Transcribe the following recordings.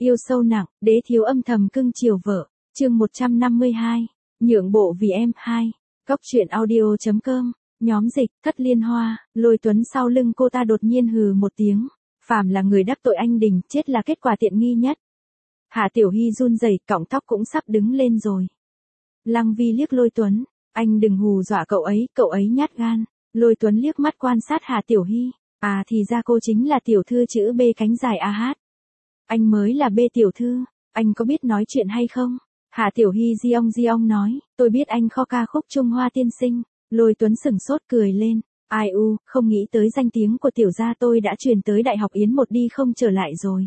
Yêu sâu nặng, đế thiếu âm thầm cưng chiều vợ. Chương 152. Nhượng bộ vì em 2. Cóc truyện audio.com. Nhóm dịch, Thất Liên Hoa. Lôi Tuấn sau lưng cô ta đột nhiên hừ một tiếng. Phàm là người đắc tội anh Đình, chết là kết quả tiện nghi nhất. Hạ Tiểu Hy run rẩy, cọng tóc cũng sắp đứng lên rồi. Lăng Vi liếc Lôi Tuấn. Anh đừng hù dọa cậu ấy nhát gan. Lôi Tuấn liếc mắt quan sát Hạ Tiểu Hy. À thì ra cô chính là tiểu thư chữ B cánh dài AH. Anh mới là B tiểu thư, anh có biết nói chuyện hay không? Hạ Tiểu Hy di ông nói, tôi biết anh kho ca khúc Trung Hoa tiên sinh. Lôi Tuấn sửng sốt cười lên, ai u, không nghĩ tới danh tiếng của tiểu gia tôi đã truyền tới Đại học Yến một đi không trở lại rồi.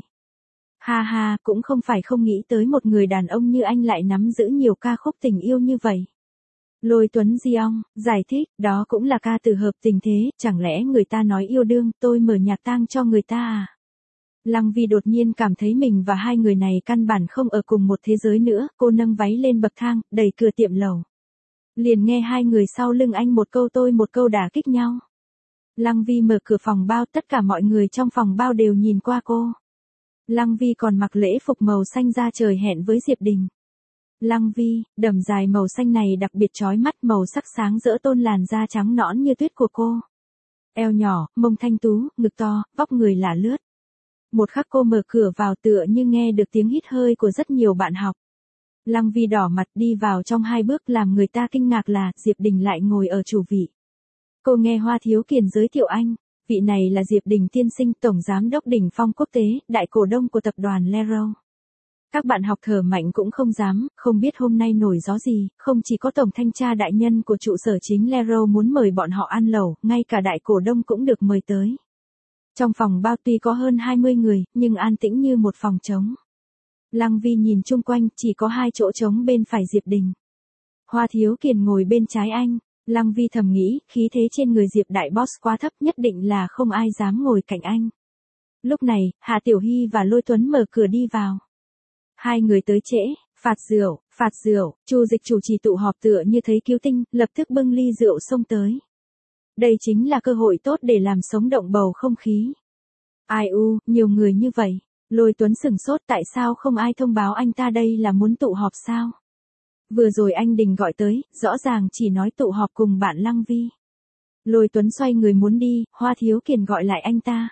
Ha ha, cũng không phải không nghĩ tới một người đàn ông như anh lại nắm giữ nhiều ca khúc tình yêu như vậy. Lôi Tuấn di ông, giải thích, đó cũng là ca từ hợp tình thế, chẳng lẽ người ta nói yêu đương, tôi mở nhạc tang cho người ta à? Lăng Vi đột nhiên cảm thấy mình và hai người này căn bản không ở cùng một thế giới nữa, cô nâng váy lên bậc thang, đẩy cửa tiệm lầu. Liền nghe hai người sau lưng anh một câu tôi một câu đả kích nhau. Lăng Vi mở cửa phòng bao, tất cả mọi người trong phòng bao đều nhìn qua cô. Lăng Vi còn mặc lễ phục màu xanh da trời hẹn với Diệp Đình. Lăng Vi, đầm dài màu xanh này đặc biệt chói mắt, màu sắc sáng rỡ tôn làn da trắng nõn như tuyết của cô. Eo nhỏ, mông thanh tú, ngực to, vóc người là lướt. Một khắc cô mở cửa vào tựa như nghe được tiếng hít hơi của rất nhiều bạn học. Lăng Vi đỏ mặt đi vào trong hai bước, làm người ta kinh ngạc là Diệp Đình lại ngồi ở chủ vị. Cô nghe Hoa Thiếu Kiền giới thiệu anh, vị này là Diệp Đình tiên sinh, tổng giám đốc đỉnh phong quốc tế, đại cổ đông của tập đoàn Lero. Các bạn học thở mạnh cũng không dám, không biết hôm nay nổi gió gì, không chỉ có tổng thanh tra đại nhân của trụ sở chính Lero muốn mời bọn họ ăn lẩu, ngay cả đại cổ đông cũng được mời tới. Trong phòng bao tuy có hơn 20 người, nhưng an tĩnh như một phòng trống. Lăng Vi nhìn chung quanh, chỉ có 2 chỗ trống bên phải Diệp Đình. Hoa Thiếu Kiền ngồi bên trái anh. Lăng Vi thầm nghĩ, khí thế trên người Diệp đại boss quá thấp, nhất định là không ai dám ngồi cạnh anh. Lúc này, Hạ Tiểu Hy và Lôi Tuấn mở cửa đi vào. Hai người tới trễ, phạt rượu, Chu Dịch chủ trì tụ họp tựa như thấy cứu tinh, lập tức bưng ly rượu xông tới. Đây chính là cơ hội tốt để làm sống động bầu không khí. Ai u, nhiều người như vậy. Lôi Tuấn sửng sốt, tại sao không ai thông báo anh ta đây là muốn tụ họp sao? Vừa rồi anh Đình gọi tới, rõ ràng chỉ nói tụ họp cùng bạn Lăng Vi. Lôi Tuấn xoay người muốn đi, Hoa Thiếu Kiền gọi lại anh ta.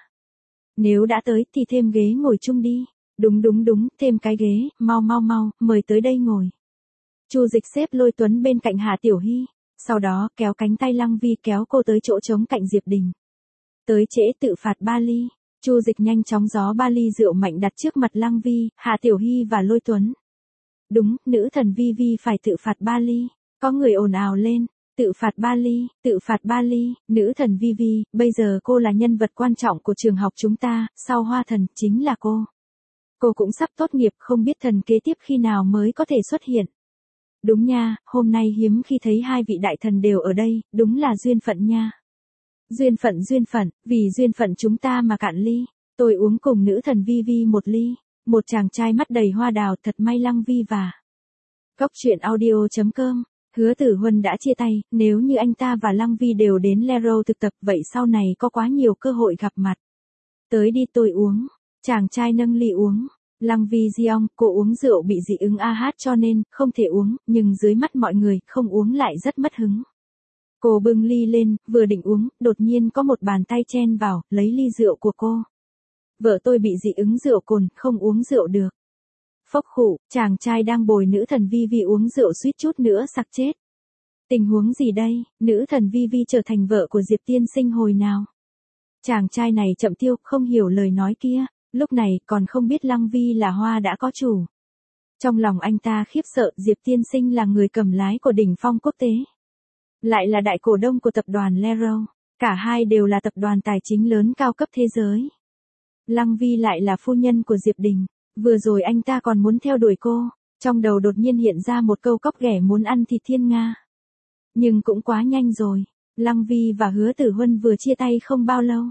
Nếu đã tới thì thêm ghế ngồi chung đi. Đúng, thêm cái ghế, mau, mời tới đây ngồi. Chu Dịch xếp Lôi Tuấn bên cạnh Hạ Tiểu Hy. Sau đó, kéo cánh tay Lăng Vi kéo cô tới chỗ trống cạnh Diệp Đình. Tới trễ tự phạt 3 ly. Chu Dịch nhanh chóng gió 3 ly rượu mạnh đặt trước mặt Lăng Vi, Hạ Tiểu Hy và Lôi Tuấn. Đúng, nữ thần Vi phải tự phạt 3 ly. Có người ồn ào lên. Tự phạt 3 ly, nữ thần Vi, bây giờ cô là nhân vật quan trọng của trường học chúng ta, sau Hoa Thần, chính là cô. Cô cũng sắp tốt nghiệp, không biết thần kế tiếp khi nào mới có thể xuất hiện. Đúng nha, hôm nay hiếm khi thấy hai vị đại thần đều ở đây, đúng là duyên phận nha. Duyên phận, vì duyên phận chúng ta mà cạn ly. Tôi uống cùng nữ thần Vi một ly. Một chàng trai mắt đầy hoa đào, thật may Lăng Vi và Cóc truyện audio.com. Hứa Tử Huân đã chia tay, nếu như anh ta và Lăng Vi đều đến Lero thực tập, vậy sau này có quá nhiều cơ hội gặp mặt. Tới đi tôi uống. Chàng trai nâng ly uống. Lăng Vi di ông, cô uống rượu bị dị ứng AH cho nên, không thể uống, nhưng dưới mắt mọi người, không uống lại rất mất hứng. Cô bưng ly lên, vừa định uống, đột nhiên có một bàn tay chen vào, lấy ly rượu của cô. Vợ tôi bị dị ứng rượu cồn, không uống rượu được. Phốc khụ, chàng trai đang bồi nữ thần Vi uống rượu suýt chút nữa sặc chết. Tình huống gì đây, nữ thần Vi trở thành vợ của Diệp tiên sinh hồi nào? Chàng trai này chậm tiêu, không hiểu lời nói kia, lúc này còn không biết Lăng Vi là hoa đã có chủ. Trong lòng anh ta khiếp sợ, Diệp tiên sinh là người cầm lái của đỉnh phong quốc tế. Lại là đại cổ đông của tập đoàn Lero, cả hai đều là tập đoàn tài chính lớn cao cấp thế giới. Lăng Vi lại là phu nhân của Diệp Đình, vừa rồi anh ta còn muốn theo đuổi cô, trong đầu đột nhiên hiện ra một câu cóc ghẻ muốn ăn thịt thiên nga. Nhưng cũng quá nhanh rồi, Lăng Vi và Hứa Tử Huân vừa chia tay không bao lâu.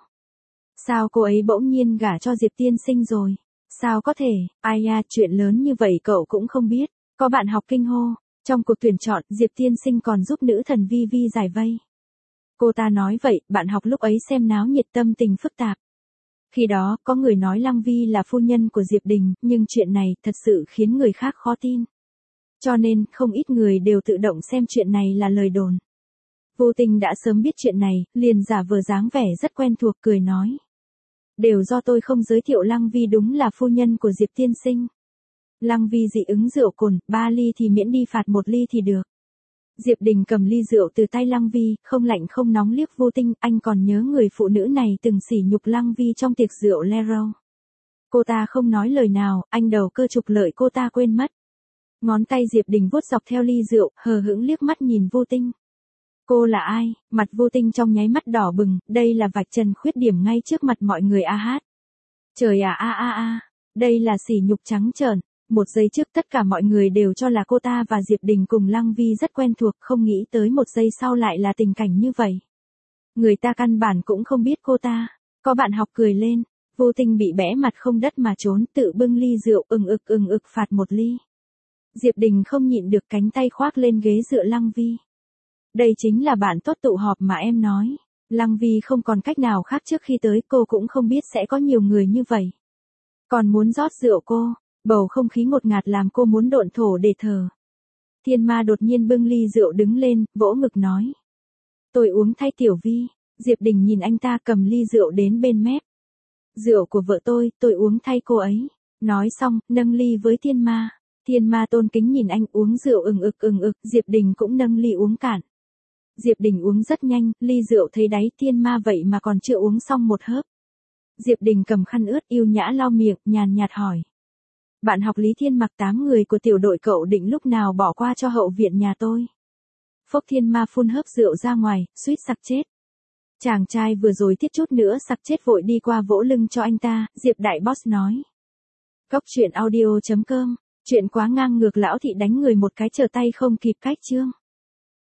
Sao cô ấy bỗng nhiên gả cho Diệp tiên sinh rồi? Sao có thể, ai à, chuyện lớn như vậy cậu cũng không biết, có bạn học kinh hô. Trong cuộc tuyển chọn, Diệp tiên sinh còn giúp nữ thần Vi giải vây. Cô ta nói vậy, bạn học lúc ấy xem náo nhiệt tâm tình phức tạp. Khi đó, có người nói Lăng Vi là phu nhân của Diệp Đình, nhưng chuyện này thật sự khiến người khác khó tin. Cho nên, không ít người đều tự động xem chuyện này là lời đồn. Vô Tình đã sớm biết chuyện này, liền giả vờ dáng vẻ rất quen thuộc cười nói. Đều do tôi không giới thiệu Lăng Vi đúng là phu nhân của Diệp tiên sinh. Lăng Vi dị ứng rượu cồn, 3 ly thì miễn đi phạt 1 ly thì được. Diệp Đình cầm ly rượu từ tay Lăng Vi, không lạnh không nóng liếc Vô Tình, anh còn nhớ người phụ nữ này từng sỉ nhục Lăng Vi trong tiệc rượu Lero. Cô ta không nói lời nào, anh đầu cơ trục lợi cô ta quên mất. Ngón tay Diệp Đình vuốt dọc theo ly rượu, hờ hững liếc mắt nhìn Vô Tình. Cô là ai? Mặt Vô Tình trong nháy mắt đỏ bừng, đây là vạch trần khuyết điểm ngay trước mặt mọi người a hát. Trời à đây là sỉ nhục trắng trợn. Một giây trước tất cả mọi người đều cho là cô ta và Diệp Đình cùng Lăng Vi rất quen thuộc, không nghĩ tới một giây sau lại là tình cảnh như vậy. Người ta căn bản cũng không biết cô ta. Có bạn học cười lên, Vô Tình bị bẽ mặt không đất mà trốn, tự bưng ly rượu ừng ực phạt 1 ly. Diệp Đình không nhịn được cánh tay khoác lên ghế dựa Lăng Vi. Đây chính là bạn tốt tụ họp mà em nói. Lăng Vi không còn cách nào khác, trước khi tới cô cũng không biết sẽ có nhiều người như vậy. Còn muốn rót rượu cô, bầu không khí ngột ngạt làm cô muốn độn thổ để thở. Thiên Ma đột nhiên bưng ly rượu đứng lên, vỗ ngực nói. Tôi uống thay Tiểu Vi. Diệp Đình nhìn anh ta cầm ly rượu đến bên mép. Rượu của vợ tôi uống thay cô ấy. Nói xong, nâng ly với Thiên Ma. Thiên Ma tôn kính nhìn anh uống rượu ừng ực, Diệp Đình cũng nâng ly uống cạn. Diệp Đình uống rất nhanh, ly rượu thấy đáy, Thiên Ma vậy mà còn chưa uống xong một hớp. Diệp Đình cầm khăn ướt yêu nhã lau miệng, nhàn nhạt hỏi. Bạn học Lý Thiên Mặc 8 người của tiểu đội cậu định lúc nào bỏ qua cho hậu viện nhà tôi? Phốc Thiên Ma phun hớp rượu ra ngoài, suýt sặc chết. Chàng trai vừa rồi thiết chút nữa sặc chết vội đi qua vỗ lưng cho anh ta, Diệp đại boss nói. Cốc truyện audio.com, chuyện quá ngang ngược lão thị đánh người một cái trở tay không kịp cách chương.